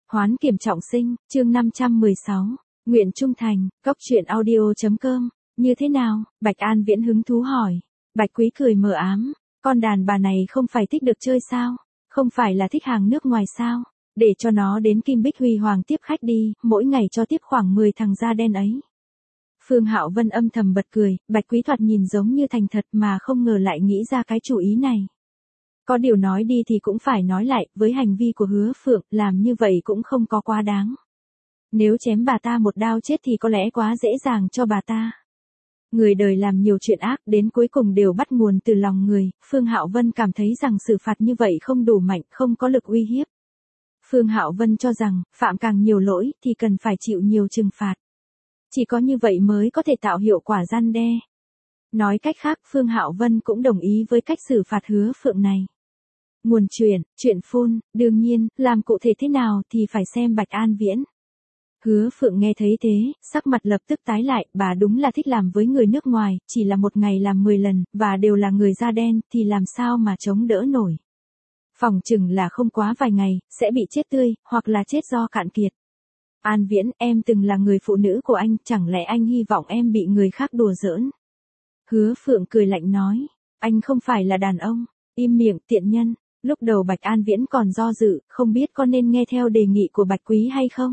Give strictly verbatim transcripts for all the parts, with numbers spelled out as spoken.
Hoán kiểm trọng sinh, chương năm trăm mười sáu. Nguyện trung thành, góc truyện audio.com. Như thế nào? Bạch An Viễn hứng thú hỏi. Bạch Quý cười mờ ám. Con đàn bà này không phải thích được chơi sao? Không phải là thích hàng nước ngoài sao? Để cho nó đến Kim Bích Huy Hoàng tiếp khách đi, mỗi ngày cho tiếp khoảng mười thằng da đen ấy. Phương Hạo Vân âm thầm bật cười, Bạch Quý thoạt nhìn giống như thành thật mà không ngờ lại nghĩ ra cái chủ ý này. Có điều nói đi thì cũng phải nói lại, với hành vi của Hứa Phượng, làm như vậy cũng không có quá đáng. Nếu chém bà ta một đao chết thì có lẽ quá dễ dàng cho bà ta. Người đời làm nhiều chuyện ác đến cuối cùng đều bắt nguồn từ lòng người, Phương Hạo Vân cảm thấy rằng xử phạt như vậy không đủ mạnh, không có lực uy hiếp. Phương Hạo Vân cho rằng, phạm càng nhiều lỗi thì cần phải chịu nhiều trừng phạt. Chỉ có như vậy mới có thể tạo hiệu quả răn đe. Nói cách khác, Phương Hạo Vân cũng đồng ý với cách xử phạt Hứa Phượng này. Nguồn chuyện, chuyện phun, đương nhiên, làm cụ thể thế nào thì phải xem Bạch An Viễn. Hứa Phượng nghe thấy thế, sắc mặt lập tức tái lại, bà đúng là thích làm với người nước ngoài, chỉ là một ngày làm mười lần, và đều là người da đen, thì làm sao mà chống đỡ nổi. Phòng chừng là không quá vài ngày, sẽ bị chết tươi, hoặc là chết do cạn kiệt. An Viễn, em từng là người phụ nữ của anh, chẳng lẽ anh hy vọng em bị người khác đùa giỡn? Hứa Phượng cười lạnh nói, anh không phải là đàn ông, im miệng tiện nhân. Lúc đầu Bạch An Viễn còn do dự, không biết có nên nghe theo đề nghị của Bạch Quý hay không.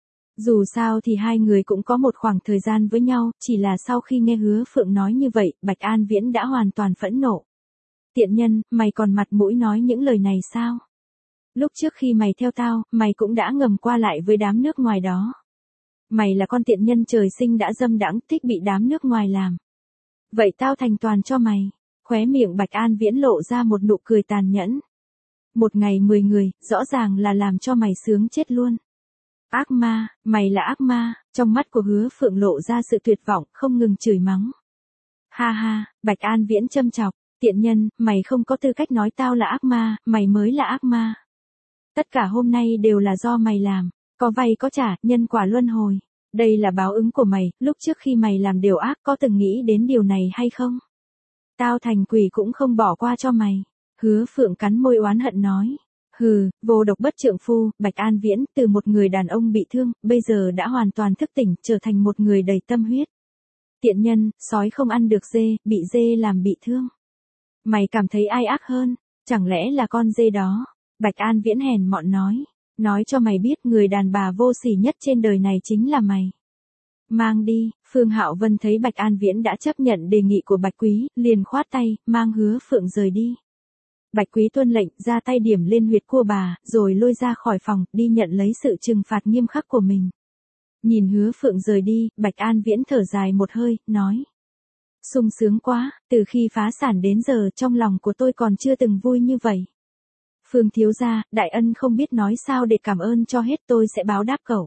Dù sao thì hai người cũng có một khoảng thời gian với nhau, chỉ là sau khi nghe Hứa Phượng nói như vậy, Bạch An Viễn đã hoàn toàn phẫn nộ. Tiện nhân, mày còn mặt mũi nói những lời này sao? Lúc trước khi mày theo tao, mày cũng đã ngầm qua lại với đám nước ngoài đó. Mày là con tiện nhân trời sinh đã dâm đãng, thích bị đám nước ngoài làm. Vậy tao thành toàn cho mày. Khóe miệng Bạch An Viễn lộ ra một nụ cười tàn nhẫn. Một ngày mười người, rõ ràng là làm cho mày sướng chết luôn. Ác ma, mày là ác ma, trong mắt của Hứa Phượng lộ ra sự tuyệt vọng, không ngừng chửi mắng. Ha ha, Bạch An Viễn châm chọc, tiện nhân, mày không có tư cách nói tao là ác ma, mày mới là ác ma. Tất cả hôm nay đều là do mày làm, có vay có trả, nhân quả luân hồi. Đây là báo ứng của mày, lúc trước khi mày làm điều ác có từng nghĩ đến điều này hay không? Tao thành quỷ cũng không bỏ qua cho mày. Hứa Phượng cắn môi oán hận nói. Hừ, vô độc bất trượng phu, Bạch An Viễn, từ một người đàn ông bị thương, bây giờ đã hoàn toàn thức tỉnh, trở thành một người đầy tâm huyết. Tiện nhân, sói không ăn được dê, bị dê làm bị thương. Mày cảm thấy ai ác hơn, chẳng lẽ là con dê đó? Bạch An Viễn hèn mọn nói. Nói cho mày biết người đàn bà vô sỉ nhất trên đời này chính là mày. Mang đi, Phương Hạo Vân thấy Bạch An Viễn đã chấp nhận đề nghị của Bạch Quý, liền khoát tay, mang Hứa Phượng rời đi. Bạch Quý tuân lệnh, ra tay điểm lên huyệt cua bà, rồi lôi ra khỏi phòng, đi nhận lấy sự trừng phạt nghiêm khắc của mình. Nhìn Hứa Phượng rời đi, Bạch An Viễn thở dài một hơi, nói. Sung sướng quá, từ khi phá sản đến giờ trong lòng của tôi còn chưa từng vui như vậy. Phương thiếu gia, đại ân không biết nói sao để cảm ơn cho hết, tôi sẽ báo đáp cậu.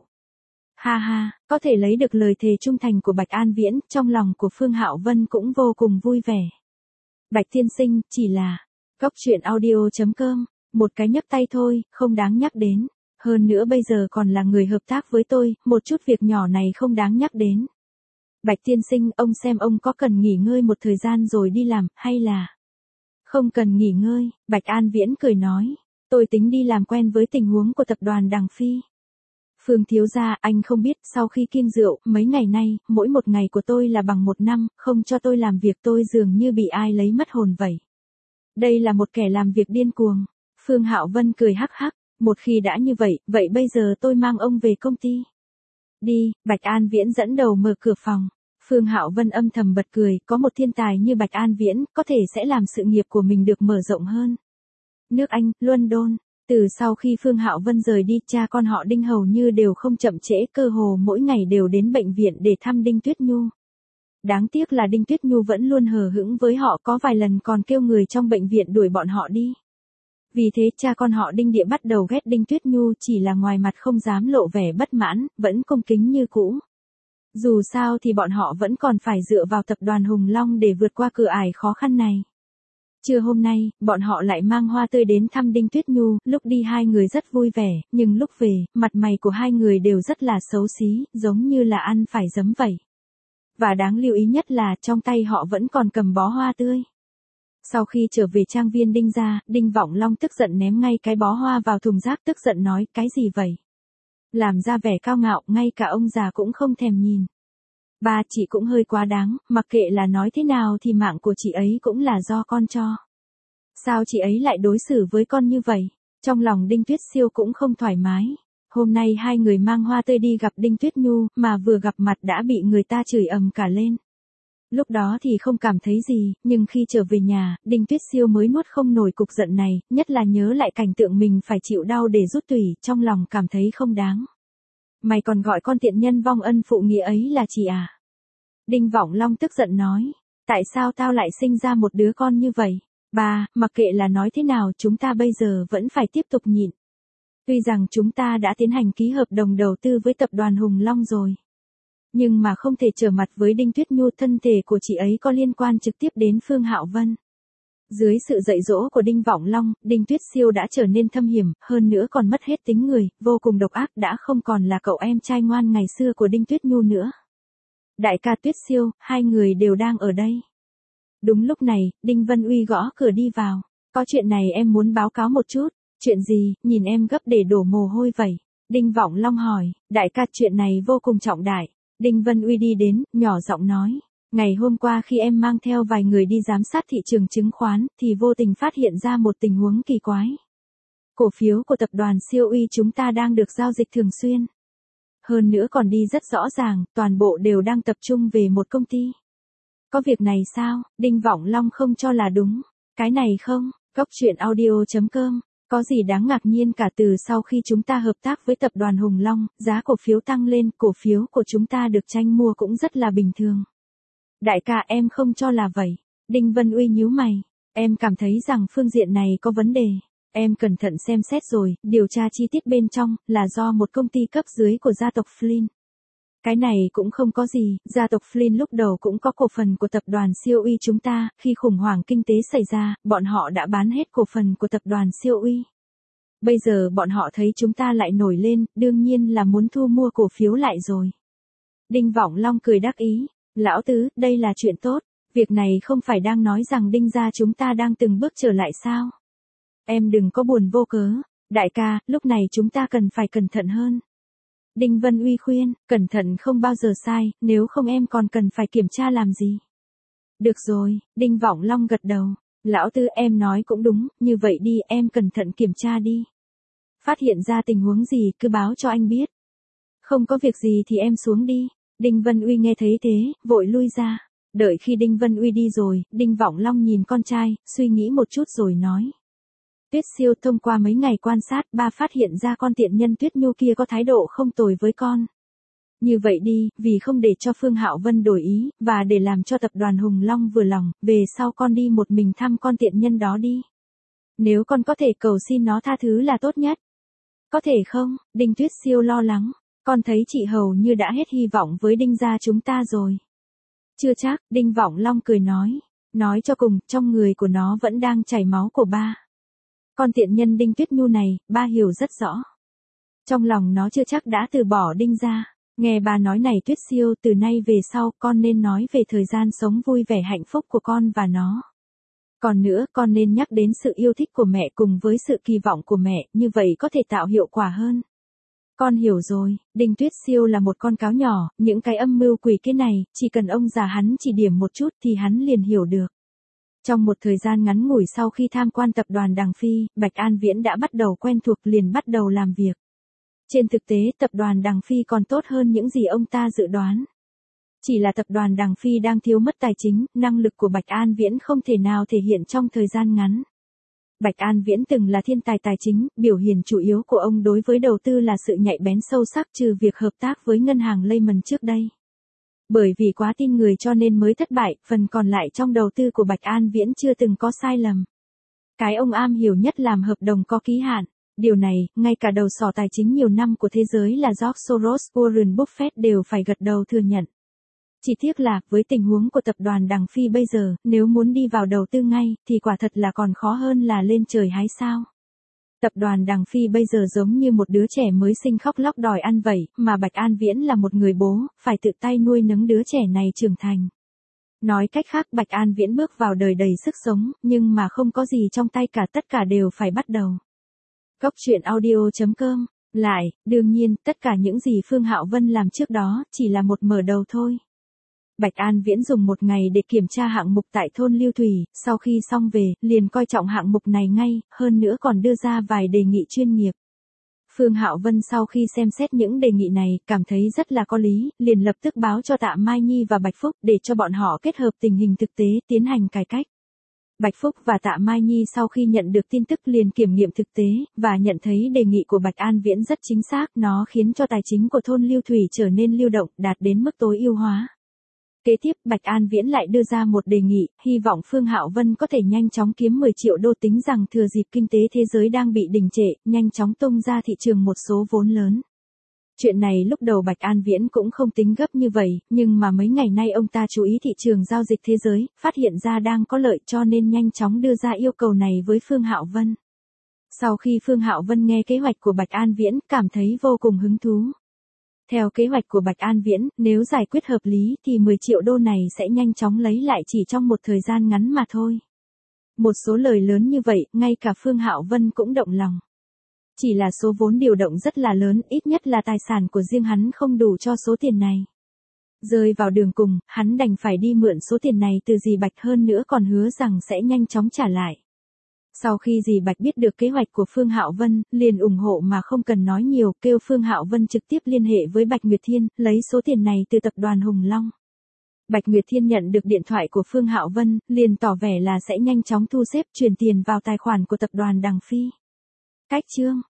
Ha ha, có thể lấy được lời thề trung thành của Bạch An Viễn, trong lòng của Phương Hạo Vân cũng vô cùng vui vẻ. Bạch tiên sinh, chỉ là góc truyện audio.com, một cái nhấp tay thôi, không đáng nhắc đến. Hơn nữa bây giờ còn là người hợp tác với tôi, một chút việc nhỏ này không đáng nhắc đến. Bạch tiên sinh, ông xem ông có cần nghỉ ngơi một thời gian rồi đi làm, hay là không cần nghỉ ngơi? Bạch An Viễn cười nói, tôi tính đi làm quen với tình huống của tập đoàn Đằng Phi. Phương thiếu gia, anh không biết, sau khi kim rượu, mấy ngày nay, mỗi một ngày của tôi là bằng một năm, không cho tôi làm việc tôi dường như bị ai lấy mất hồn vậy. Đây là một kẻ làm việc điên cuồng. Phương Hạo Vân cười hắc hắc, một khi đã như vậy, vậy bây giờ tôi mang ông về công ty. Đi, Bạch An Viễn dẫn đầu mở cửa phòng. Phương Hạo Vân âm thầm bật cười, có một thiên tài như Bạch An Viễn, có thể sẽ làm sự nghiệp của mình được mở rộng hơn. Nước Anh, London. Từ sau khi Phương Hạo Vân rời đi, cha con họ Đinh hầu như đều không chậm trễ, cơ hồ mỗi ngày đều đến bệnh viện để thăm Đinh Tuyết Nhu. Đáng tiếc là Đinh Tuyết Nhu vẫn luôn hờ hững với họ, có vài lần còn kêu người trong bệnh viện đuổi bọn họ đi. Vì thế cha con họ Đinh Địa bắt đầu ghét Đinh Tuyết Nhu, chỉ là ngoài mặt không dám lộ vẻ bất mãn, vẫn cung kính như cũ. Dù sao thì bọn họ vẫn còn phải dựa vào tập đoàn Hùng Long để vượt qua cửa ải khó khăn này. Trưa hôm nay, bọn họ lại mang hoa tươi đến thăm Đinh Tuyết Nhu, lúc đi hai người rất vui vẻ, nhưng lúc về, mặt mày của hai người đều rất là xấu xí, giống như là ăn phải giấm vậy. Và đáng lưu ý nhất là trong tay họ vẫn còn cầm bó hoa tươi. Sau khi trở về trang viên Đinh gia, Đinh Vọng Long tức giận ném ngay cái bó hoa vào thùng rác, tức giận nói, cái gì vậy? Làm ra vẻ cao ngạo, ngay cả ông già cũng không thèm nhìn. Ba, chị cũng hơi quá đáng, mặc kệ là nói thế nào thì mạng của chị ấy cũng là do con cho. Sao chị ấy lại đối xử với con như vậy? Trong lòng Đinh Tuyết Siêu cũng không thoải mái. Hôm nay hai người mang hoa tươi đi gặp Đinh Tuyết Nhu, mà vừa gặp mặt đã bị người ta chửi ầm cả lên. Lúc đó thì không cảm thấy gì, nhưng khi trở về nhà, Đinh Tuyết Siêu mới nuốt không nổi cục giận này, nhất là nhớ lại cảnh tượng mình phải chịu đau để rút tủy, trong lòng cảm thấy không đáng. Mày còn gọi con tiện nhân vong ân phụ nghĩa ấy là chị à? Đinh Vọng Long tức giận nói, tại sao tao lại sinh ra một đứa con như vậy? Ba, mặc kệ là nói thế nào chúng ta bây giờ vẫn phải tiếp tục nhịn. Tuy rằng chúng ta đã tiến hành ký hợp đồng đầu tư với tập đoàn Hùng Long rồi. Nhưng mà không thể trở mặt với Đinh Tuyết Nhu, thân thể của chị ấy có liên quan trực tiếp đến Phương Hạo Vân. Dưới sự dạy dỗ của Đinh Vọng Long, Đinh Tuyết Siêu đã trở nên thâm hiểm, hơn nữa còn mất hết tính người, vô cùng độc ác, đã không còn là cậu em trai ngoan ngày xưa của Đinh Tuyết Nhu nữa. Đại ca Tuyết Siêu, hai người đều đang ở đây. Đúng lúc này, Đinh Vân Uy gõ cửa đi vào. Có chuyện này em muốn báo cáo một chút. Chuyện gì, nhìn em gấp để đổ mồ hôi vậy? Đinh Vọng Long hỏi, đại ca chuyện này vô cùng trọng đại. Đinh Vân Uy đi đến, nhỏ giọng nói. Ngày hôm qua khi em mang theo vài người đi giám sát thị trường chứng khoán, thì vô tình phát hiện ra một tình huống kỳ quái. Cổ phiếu của tập đoàn siêu uy chúng ta đang được giao dịch thường xuyên. Hơn nữa còn đi rất rõ ràng, toàn bộ đều đang tập trung về một công ty. Có việc này sao? Đinh Vọng Long không cho là đúng. Cái này không, Cốc Truyện Audio chấm com, có gì đáng ngạc nhiên cả, từ sau khi chúng ta hợp tác với tập đoàn Hùng Long, giá cổ phiếu tăng lên, cổ phiếu của chúng ta được tranh mua cũng rất là bình thường. Đại ca em không cho là vậy. Đinh Vân Uy nhíu mày, em cảm thấy rằng phương diện này có vấn đề. Em cẩn thận xem xét rồi, điều tra chi tiết bên trong, là do một công ty cấp dưới của gia tộc Flynn. Cái này cũng không có gì, gia tộc Flynn lúc đầu cũng có cổ phần của tập đoàn siêu uy chúng ta, khi khủng hoảng kinh tế xảy ra, bọn họ đã bán hết cổ phần của tập đoàn siêu uy. Bây giờ bọn họ thấy chúng ta lại nổi lên, đương nhiên là muốn thu mua cổ phiếu lại rồi. Đinh Vọng Long cười đắc ý, lão tứ, đây là chuyện tốt, việc này không phải đang nói rằng Đinh gia chúng ta đang từng bước trở lại sao? Em đừng có buồn vô cớ, đại ca, lúc này chúng ta cần phải cẩn thận hơn. Đinh Vân Uy khuyên, cẩn thận không bao giờ sai, nếu không em còn cần phải kiểm tra làm gì. Được rồi, Đinh Vọng Long gật đầu, lão tư em nói cũng đúng, như vậy đi em cẩn thận kiểm tra đi. Phát hiện ra tình huống gì cứ báo cho anh biết. Không có việc gì thì em xuống đi. Đinh Vân Uy nghe thấy thế, vội lui ra. Đợi khi Đinh Vân Uy đi rồi, Đinh Vọng Long nhìn con trai, suy nghĩ một chút rồi nói. Tuyết Siêu, thông qua mấy ngày quan sát, ba phát hiện ra con tiện nhân Tuyết Nhu kia có thái độ không tồi với con. Như vậy đi, vì không để cho Phương Hạo Vân đổi ý, và để làm cho tập đoàn Hùng Long vừa lòng, về sau con đi một mình thăm con tiện nhân đó đi. Nếu con có thể cầu xin nó tha thứ là tốt nhất. Có thể không? Đinh Tuyết Siêu lo lắng. Con thấy chị hầu như đã hết hy vọng với Đinh gia chúng ta rồi. Chưa chắc, Đinh Vọng Long cười nói. Nói cho cùng, trong người của nó vẫn đang chảy máu của ba. Con tiện nhân Đinh Tuyết Nhu này, ba hiểu rất rõ. Trong lòng nó chưa chắc đã từ bỏ Đinh gia. Nghe bà nói này Tuyết Siêu, từ nay về sau con nên nói về thời gian sống vui vẻ hạnh phúc của con và nó. Còn nữa, con nên nhắc đến sự yêu thích của mẹ cùng với sự kỳ vọng của mẹ, như vậy có thể tạo hiệu quả hơn. Con hiểu rồi, Đinh Tuyết Siêu là một con cáo nhỏ, những cái âm mưu quỷ kế này, chỉ cần ông già hắn chỉ điểm một chút thì hắn liền hiểu được. Trong một thời gian ngắn ngủi sau khi tham quan tập đoàn Đằng Phi, Bạch An Viễn đã bắt đầu quen thuộc, liền bắt đầu làm việc. Trên thực tế, tập đoàn Đằng Phi còn tốt hơn những gì ông ta dự đoán. Chỉ là tập đoàn Đằng Phi đang thiếu mất tài chính, năng lực của Bạch An Viễn không thể nào thể hiện trong thời gian ngắn. Bạch An Viễn từng là thiên tài tài chính, biểu hiện chủ yếu của ông đối với đầu tư là sự nhạy bén sâu sắc, trừ việc hợp tác với ngân hàng Lehman trước đây. Bởi vì quá tin người cho nên mới thất bại, phần còn lại trong đầu tư của Bạch An Viễn chưa từng có sai lầm. Cái ông am hiểu nhất làm hợp đồng có ký hạn. Điều này, ngay cả đầu sỏ tài chính nhiều năm của thế giới là George Soros, Warren Buffett đều phải gật đầu thừa nhận. Chỉ tiếc là, với tình huống của tập đoàn Đằng Phi bây giờ, nếu muốn đi vào đầu tư ngay, thì quả thật là còn khó hơn là lên trời hái sao. Tập đoàn Đằng Phi bây giờ giống như một đứa trẻ mới sinh khóc lóc đòi ăn vậy, mà Bạch An Viễn là một người bố, phải tự tay nuôi nấng đứa trẻ này trưởng thành. Nói cách khác, Bạch An Viễn bước vào đời đầy sức sống, nhưng mà không có gì trong tay cả, tất cả đều phải bắt đầu. Cốc Truyện Audio chấm com Lại, đương nhiên, tất cả những gì Phương Hạo Vân làm trước đó, chỉ là một mở đầu thôi. Bạch An Viễn dùng một ngày để kiểm tra hạng mục tại thôn Lưu Thủy, sau khi xong về, liền coi trọng hạng mục này ngay, hơn nữa còn đưa ra vài đề nghị chuyên nghiệp. Phương Hạo Vân sau khi xem xét những đề nghị này, cảm thấy rất là có lý, liền lập tức báo cho Tạ Mai Nhi và Bạch Phúc để cho bọn họ kết hợp tình hình thực tế, tiến hành cải cách. Bạch Phúc và Tạ Mai Nhi sau khi nhận được tin tức liền kiểm nghiệm thực tế, và nhận thấy đề nghị của Bạch An Viễn rất chính xác, nó khiến cho tài chính của thôn Lưu Thủy trở nên lưu động, đạt đến mức tối ưu hóa. Kế tiếp, Bạch An Viễn lại đưa ra một đề nghị, hy vọng Phương Hạo Vân có thể nhanh chóng kiếm mười triệu đô, tính rằng thừa dịp kinh tế thế giới đang bị đình trệ, nhanh chóng tung ra thị trường một số vốn lớn. Chuyện này lúc đầu Bạch An Viễn cũng không tính gấp như vậy, nhưng mà mấy ngày nay ông ta chú ý thị trường giao dịch thế giới, phát hiện ra đang có lợi cho nên nhanh chóng đưa ra yêu cầu này với Phương Hạo Vân. Sau khi Phương Hạo Vân nghe kế hoạch của Bạch An Viễn, cảm thấy vô cùng hứng thú. Theo kế hoạch của Bạch An Viễn, nếu giải quyết hợp lý thì mười triệu đô này sẽ nhanh chóng lấy lại chỉ trong một thời gian ngắn mà thôi. Một số lời lớn như vậy, ngay cả Phương Hạo Vân cũng động lòng. Chỉ là số vốn điều động rất là lớn, ít nhất là tài sản của riêng hắn không đủ cho số tiền này. Rơi vào đường cùng, hắn đành phải đi mượn số tiền này từ dì Bạch, hơn nữa còn hứa rằng sẽ nhanh chóng trả lại. Sau khi dì Bạch biết được kế hoạch của Phương Hạo Vân, liền ủng hộ mà không cần nói nhiều, kêu Phương Hạo Vân trực tiếp liên hệ với Bạch Nguyệt Thiên, lấy số tiền này từ tập đoàn Hùng Long. Bạch Nguyệt Thiên nhận được điện thoại của Phương Hạo Vân, liền tỏ vẻ là sẽ nhanh chóng thu xếp chuyển tiền vào tài khoản của tập đoàn Đằng Phi. Cách chương